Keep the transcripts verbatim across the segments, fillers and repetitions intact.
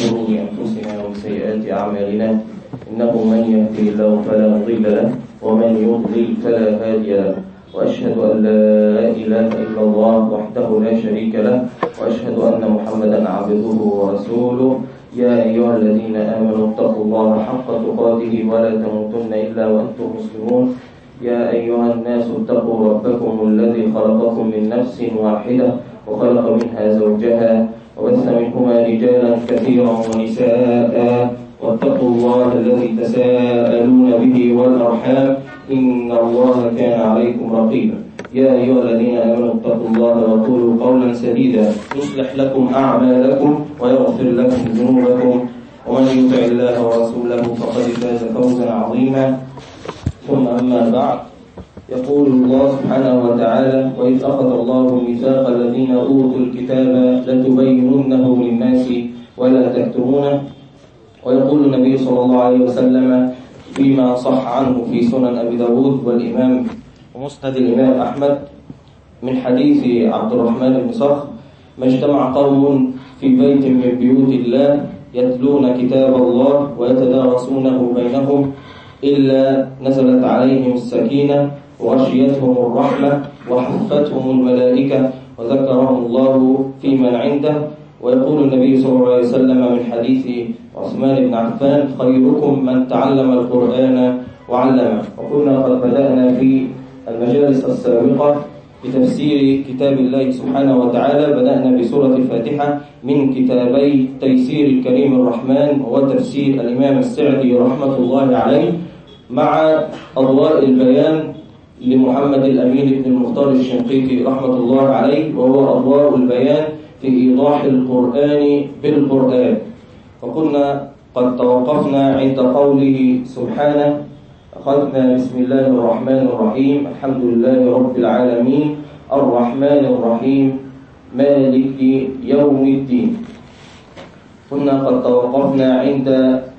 شرور أنفسنا ومن سيئات أعمالنا، إنه من يهدي الله فلا مضل له ومن يضلل فلا هادي له، وأشهد أن لا إله إلا الله وحده لا شريك له، وأشهد أن محمدا عبده ورسوله. يا أيها الذين آمنوا اتقوا الله حق تقاته ولا تموتن إلا وأنتم مسلمون. يا أيها الناس اتقوا ربكم الذي خلقكم من نفس واحدة وخلق منها زوجها وبث منهما رجالا كثيرا ونساء، واتقوا الله الذي تساءلون به والأرحام إن الله كان عليكم رقيبا. يا أيها الذين آمنوا اتقوا الله وقولوا قولا سديدا يصلح لكم أعمالكم ويغفر لكم ذنوبكم، ومن يطع الله ورسوله فقد فاز فوزا عظيما. ثم أما بعد، يقول الله سبحانه وتعالى: وإذ أخذ الله ميثاق الذين أوتوا الكتاب لتبيننه للناس ولا تكتمونه. ويقول النبي صلى الله عليه وسلم فيما صح عنه في سنن أبي داود والإمام ومسند الإمام أحمد من حديث عبد الرحمن بن صخر: ما اجتمع قوم في بيت من بيوت الله يتلون كتاب الله ويتدارسونه بينهم إلا نزلت عليهم السكينة وغشيتهم الرحمة وحفتهم الملائكة وذكرهم الله في من عنده. ويقول النبي صلى الله عليه وسلم من حديث عثمان بن عفان: خيركم من تعلم القرآن وعلمه. وكنا قد بدأنا في المجالس السابقة بتفسير كتاب الله سبحانه وتعالى. بدأنا بسورة الفاتحة من كتابي تيسير الكريم الرحمن وتفسير الإمام السعدي رحمة الله عليه، مع أضواء البيان لمحمد الأمين بن المختار الشنقيطي رحمة الله عليه، وهو أضواء البيان في إيضاح القرآن بالقرآن. وقلنا قد توقفنا عند قوله سبحانه: أخذنا بسم الله الرحمن الرحيم الحمد لله رب العالمين الرحمن الرحيم مالك يوم الدين. قلنا قد توقفنا عند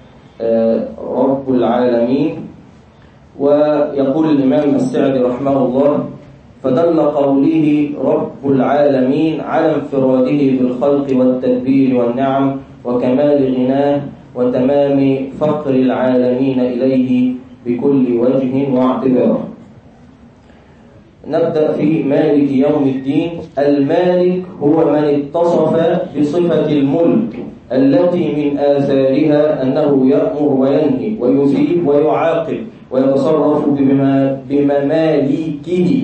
رب العالمين. ويقول الإمام السعدي رحمه الله: فدل قوله رب العالمين على انفراده بالخلق والتدبير والنعم وكمال غناه وتمام فقر العالمين إليه بكل وجه واعتبار. نبدأ في مالك يوم الدين. المالك هو من اتصف بصفة الملك التي من آثارها أنه يأمر وينهي ويثيب ويعاقب ويتصرف بمماليكه،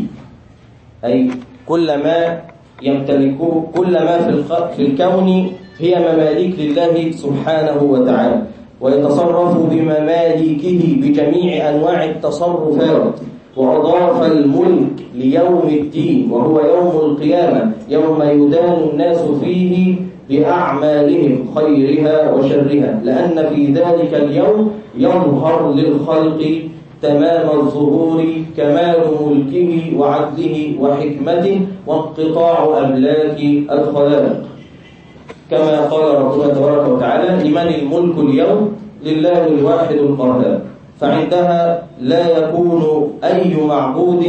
أي كل ما يمتلكه، كل ما في الكون هي مماليك لله سبحانه وتعالى، ويتصرف بمماليكه بجميع أنواع التصرفات. وأضاف الملك ليوم الدين وهو يوم القيامة، يوم يدان الناس فيه بأعمالهم خيرها وشرها، لأن في ذلك اليوم يظهر للخلق تمام الظهور كمال ملكه وعدله وحكمته وانقطاع أملاك الخلائق، كما قال ربنا تبارك وتعالى: لمن الملك اليوم؟ لله الواحد القهار. فعندها لا يكون أي معبود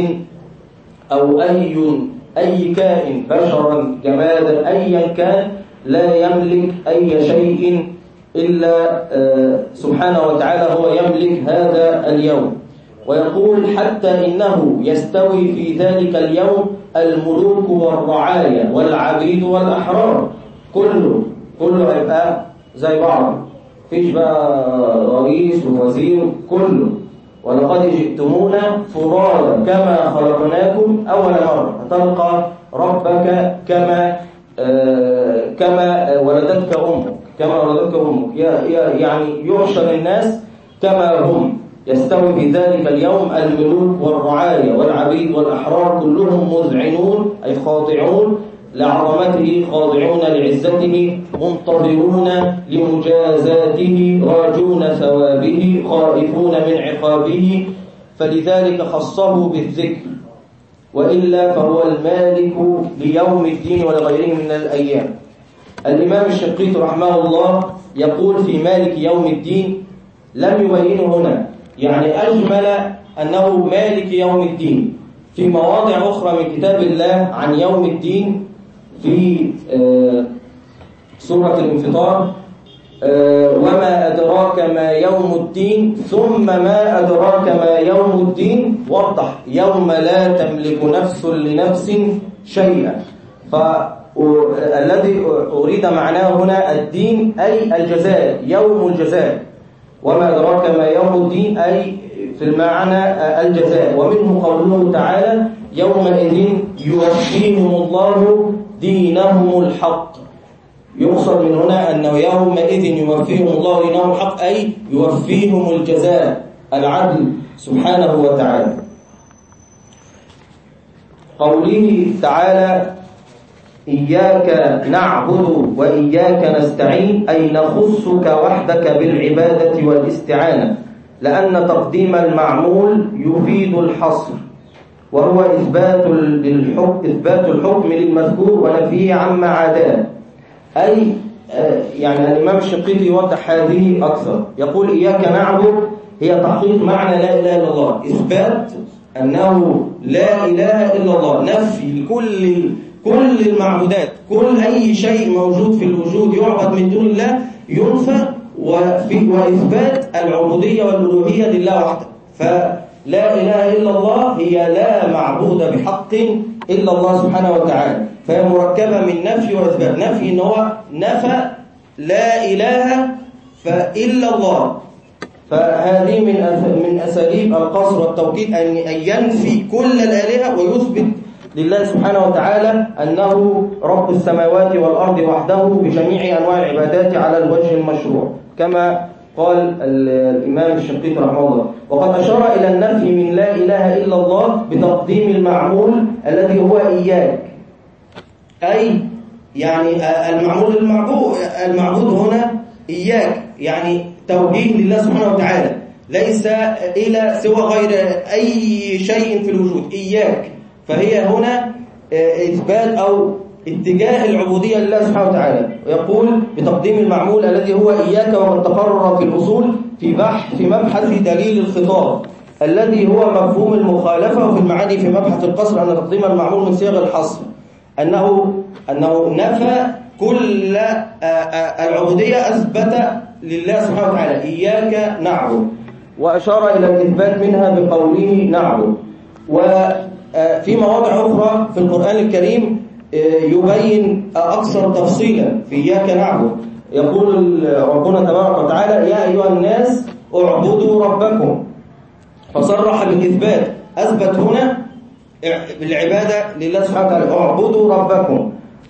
أو أي أي كائن بشرا جمادا أيا كان لا يملك أي شيء إلا سبحانه وتعالى هو يملك هذا اليوم. ويقول: حتى إنه يستوي في ذلك اليوم الملوك والرعايا والعبيد والأحرار، كله كله هيبقى زي بعض، فيش بقى رئيس ووزير، كله. ولقد جئتمونا فرادا كما خلقناكم أول مرة، تلقى ربك كما آه كما ولدتك أمك، كما ولدتك أمك، يعني يحشر الناس كما هم. يستوي في ذلك اليوم الملوك والرعايا والعبيد والأحرار كلهم مذعنون أي خاضعون لعظمته، خاضعون لعزته، منتظرون لمجازاته، راجون ثوابه، خائفون من عقابه، فلذلك خصه بالذكر، وإلا فهو المالك ليوم الدين ولغيره من الأيام. الإمام الشنقيطي رحمه الله يقول في مالك يوم الدين، لم يبينه هنا، يعني أجمل أنه مالك يوم الدين. في مواضع أخرى من كتاب الله عن يوم الدين في سورة الانفطار وما أدراك ما يوم الدين ثم ما أدراك ما يوم الدين وضح يوم لا تملك نفس لنفس شيئا. فالذي أريد معناه هنا الدين أي الجزاء، يوم الجزاء. وما أدراك ما يوم الدين أي في المعنى الجزاء. ومنه قوله تعالى يومئذ يوفيهم الله دينهم الحق. يقصد من هنا أنه يومئذ يوفيهم الله دينهم الحق أي يوفيهم الجزاء العدل سبحانه وتعالى. قوله تعالى إياك نعبد وإياك نستعين أي نخصك وحدك بالعبادة والاستعانة، لأن تقديم المعمول يفيد الحصر، وهو إثبات الحكم, إثبات الحكم للمذكور ونفيه عما عداه. أي يعني الإمام الشنقيطي يوضح هذه أكثر، يقول إياك نعبد هي تحقيق معنى لا إله إلا الله، إثبات أنه لا إله إلا الله، نفي كل كل المعبودات، كل أي شيء موجود في الوجود يعبد من دون الله ينفى، وفي وإثبات العبودية والألوهية لله وحده. فلا إله إلا الله هي لا معبود بحق إلا الله سبحانه وتعالى، فهي مركبة من نفي وإثبات. نفي إن هو نفى لا إله فإلا الله، فهذه من من أساليب القصر والتوكيد أن ينفي كل الآلهة ويثبت لله سبحانه وتعالى أنه رب السماوات والأرض وحده بجميع أنواع العبادات على الوجه المشروع، كما قال الإمام الشنقيطي رحمه الله. وقد أشار إلى النفي من لا إله إلا الله بتقديم المعمول الذي هو إياك، أي يعني المعمول المعبود المعبود هنا إياك، يعني توجيه لله سبحانه وتعالى، ليس إلى سوى غير أي شيء في الوجود، إياك. فهي هنا إثبات أو اتجاه العبودية لله سبحانه وتعالى. ويقول بتقديم المعمول الذي هو إياك، وقد تقرر في الأصول في بحث في مبحث دليل الخطاب الذي هو مفهوم المخالفة، وفي المعاني في مبحث القصر أن تقديم المعمول من صيغ الحصر، أنه أنه نفى كل العبودية، أثبت لله سبحانه وتعالى إياك نعبد، وأشار إلى الإثبات منها بقوله نعبد. وفي مواضع أخرى في القرآن الكريم يبين أكثر تفصيلا في إياك نعبد. يقول ربنا تبارك وتعالى يا أيها الناس اعبدوا ربكم، فصرح بالإثبات، أثبت هنا بالعبادة لله سبحانه وتعالى اعبدوا ربكم،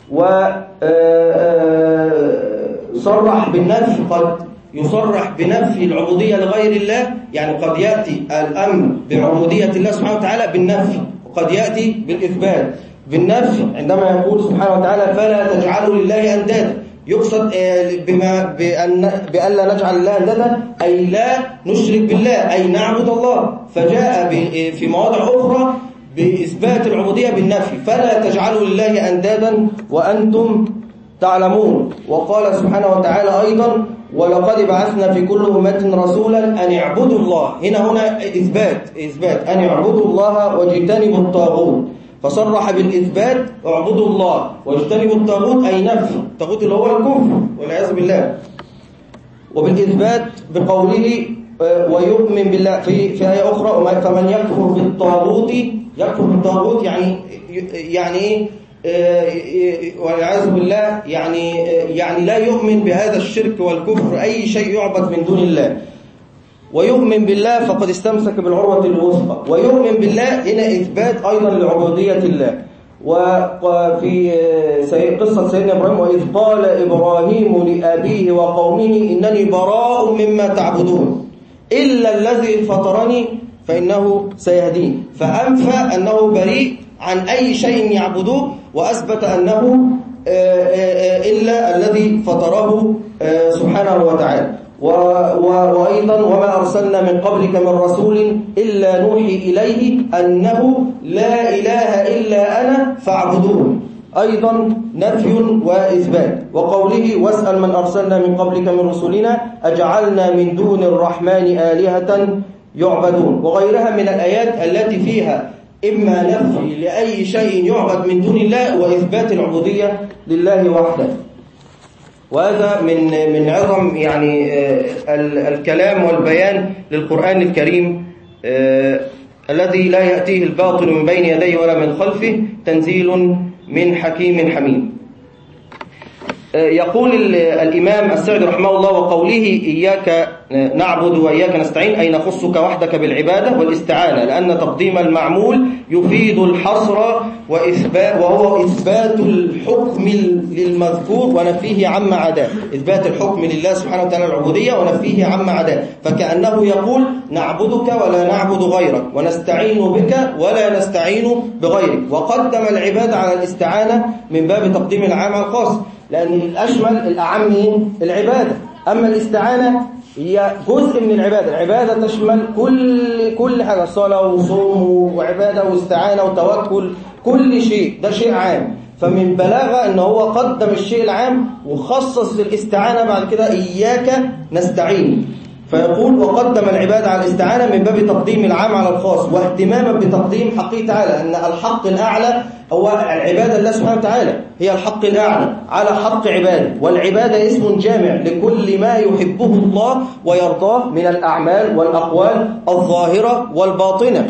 وصرح بالنفي، قد يصرح بنفي العبودية لغير الله، يعني قد يأتي الأمر بعبودية الله سبحانه وتعالى بالنفي، وقد يأتي بالإثبات. بالنفي عندما يقول سبحانه وتعالى فلا تجعلوا لله أندادا، يقصد بما بأن بألا نجعل الله أندادا أي لا نشرك بالله، أي نعبد الله. فجاء في مواضع أخرى بإثبات العبودية بالنفي، فلا تجعلوا لله أندادا وأنتم تعلمون. وقال سبحانه وتعالى أيضا ولقد بعثنا في كل أمة رسولا أن اعبدوا الله. هنا هنا إثبات إثبات أن اعبدوا الله واجتنبوا الطاغوت، فصرح بالإثبات اعبدوا الله واجتنبوا الطاغوت أي نفي الطاغوت اللي هو الكفر والعياذ بالله. وبالإثبات بقوله ويؤمن بالله في في آية أخرى فمن يكفر بالطاغوت، يكفر بالطاغوت يعني يعني والعياذ بالله يعني يعني لا يؤمن بهذا الشرك والكفر أي شيء يعبد من دون الله. ويؤمن بالله فقد استمسك بالعروة الوثقى. ويؤمن بالله هنا إثبات أيضا لعبودية الله. وفي قصة سيدنا إبراهيم وإذ قال إبراهيم لأبيه وقومه إنني براء مما تعبدون إلا الذي فطرني فإنه سيهدين، فأنفى أنه بريء عن أي شيء يعبدوه، وأثبت أنه إلا الذي فطره سبحانه وتعالى. وأيضا وما أرسلنا من قبلك من رسول إلا نوحي إليه أنه لا إله إلا أنا فاعبدون، أيضا نفي وإثبات. وقوله واسأل من أرسلنا من قبلك من رسلنا أجعلنا من دون الرحمن آلهة يعبدون، وغيرها من الآيات التي فيها إما نفي لأي شيء يعبد من دون الله وإثبات العبودية لله وحده. وهذا من من عظم يعني الكلام والبيان للقرآن الكريم الذي لا يأتيه الباطل من بين يديه ولا من خلفه، تنزيل من حكيم حميد. يقول الإمام السعدي رحمه الله: وقوله إياك نعبد وإياك نستعين أي نخصك وحدك بالعبادة والاستعانة، لأن تقديم المعمول يفيد الحصر وإثبات، وهو إثبات الحكم للمذكور ونفيه عما عداه، إثبات الحكم لله سبحانه وتعالى العبودية ونفيه عما عداه، فكأنه يقول نعبدك ولا نعبد غيرك، ونستعين بك ولا نستعين بغيرك، وقدم العبادة على الاستعانة من باب تقديم العام على الخاص، لأن الأشمل الأعم العبادة. أما الاستعانة هي جزء من العبادة، العبادة تشمل كل كل حاجة، صلاة وصوم وعبادة واستعانة وتوكل، كل شيء ده شيء عام. فمن بلاغة أنه هو قدم الشيء العام وخصص للاستعانة بعد كده إياك نستعين، فيقول وقدم العبادة على الاستعانة من باب تقديم العام على الخاص، واهتماما بتقديم حقه تعالى، أن الحق الأعلى هو العبادة لله سبحانه وتعالى، هي الحق الأعلى على حق عباده، والعبادة اسم جامع لكل ما يحبه الله ويرضاه من الأعمال والأقوال الظاهرة والباطنة.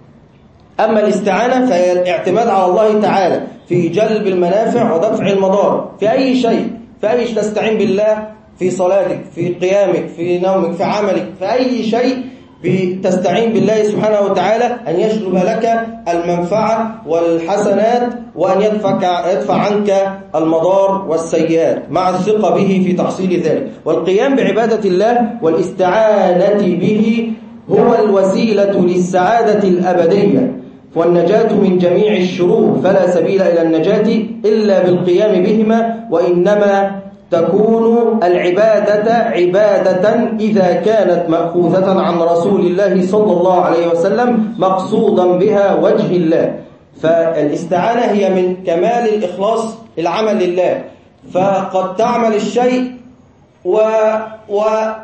أما الاستعانة فهي الاعتماد على الله تعالى في جلب المنافع ودفع المضار في أي شيء، في أي شيء تستعين بالله، في صلاتك، في قيامك، في نومك، في عملك، في أي شيء تستعين بالله سبحانه وتعالى أن يجلب لك المنفعة والحسنات، وأن يدفع, يدفع عنك المضار والسيئات مع الثقة به في تحصيل ذلك. والقيام بعبادة الله والاستعانة به هو الوسيلة للسعادة الأبدية والنجاة من جميع الشرور، فلا سبيل إلى النجاة إلا بالقيام بهما، وإنما تكون العبادة عبادة إذا كانت مأخوذة عن رسول الله صلى الله عليه وسلم مقصودا بها وجه الله. فالاستعانة هي من كمال الإخلاص العمل لله، فقد تعمل الشيء و... و...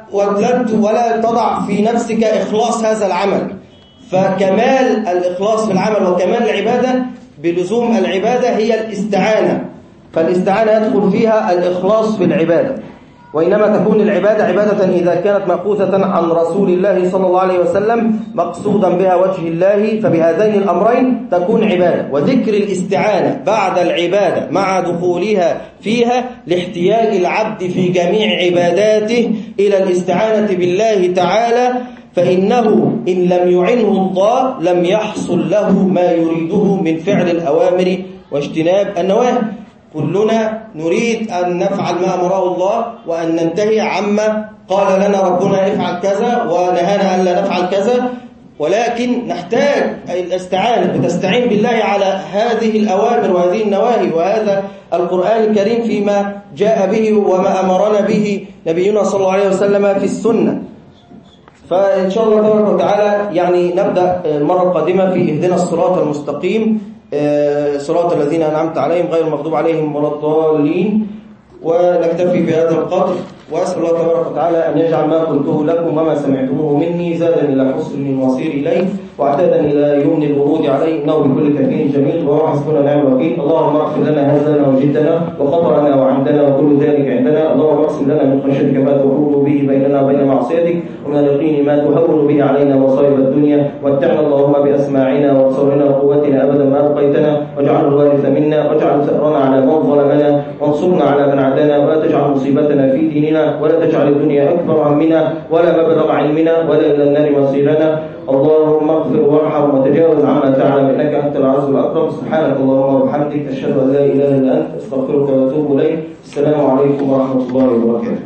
ولا تضع في نفسك إخلاص هذا العمل، فكمال الإخلاص في العمل وكمال العبادة بلزوم العبادة هي الاستعانة، فالاستعانة يدخل فيها الإخلاص في العبادة، وإنما تكون العبادة عبادة إذا كانت مأخوذة عن رسول الله صلى الله عليه وسلم مقصودا بها وجه الله، فبهذين الأمرين تكون عبادة. وذكر الاستعانة بعد العبادة مع دخولها فيها لاحتياج العبد في جميع عباداته إلى الاستعانة بالله تعالى، فإنه إن لم يعنه الله لم يحصل له ما يريده من فعل الأوامر واجتناب النواهي. كلنا نريد أن نفعل ما أمره الله وأن ننتهي عما قال لنا ربنا افعل كذا ونهانا ألا نفعل كذا، ولكن نحتاج الاستعانة، بتستعين بالله على هذه الأوامر وهذه النواهي وهذا القرآن الكريم فيما جاء به وما أمرنا به نبينا صلى الله عليه وسلم في السنة. فإن شاء الله تبارك وتعالى يعني نبدأ المرة القادمة في اهدنا الصراط المستقيم، صراط الذين أنعمت عليهم غير المغضوب عليهم ولا الضالين، ونكتفي بهذا القدر، وأسأل الله تبارك وتعالى أن يجعل ما قلته لكم وما سمعتموه مني زادا إلى حسن المصير إليه واعتادا إلى يمن الورود عليه، إنه بكل كثير جميل وهو حسبنا نعم الوكيل. اللهم اغفر لنا هزلنا وجدنا وخطأنا وعمدنا وكل ذلك عندنا. اللهم اقسم لنا من خشيتك ما تحول به بيننا وبين معصيتك، ومن اليقين ما تهون به علينا مصائب الدنيا، واتعنا اللهم بأسماعنا وأبصارنا وقوتنا أبدا ما أبقيتنا، واجعل الوارث منا، واجعل ثأرنا على من ظلمنا، وانصرنا على من عادانا، ولا تجعل مصيبتنا في ديننا، ولا تجعل الدنيا أكبر همنا ولا مبلغ علمنا ولا إلى النار مصيرنا. اللهم اغفر وارحم وتجاوز عما تعلم انك انت العز الاكرم. سبحانك اللهم وبحمدك اشهد ان لا اله الا انت استغفرك واتوب اليك. السلام عليكم ورحمه الله وبركاته.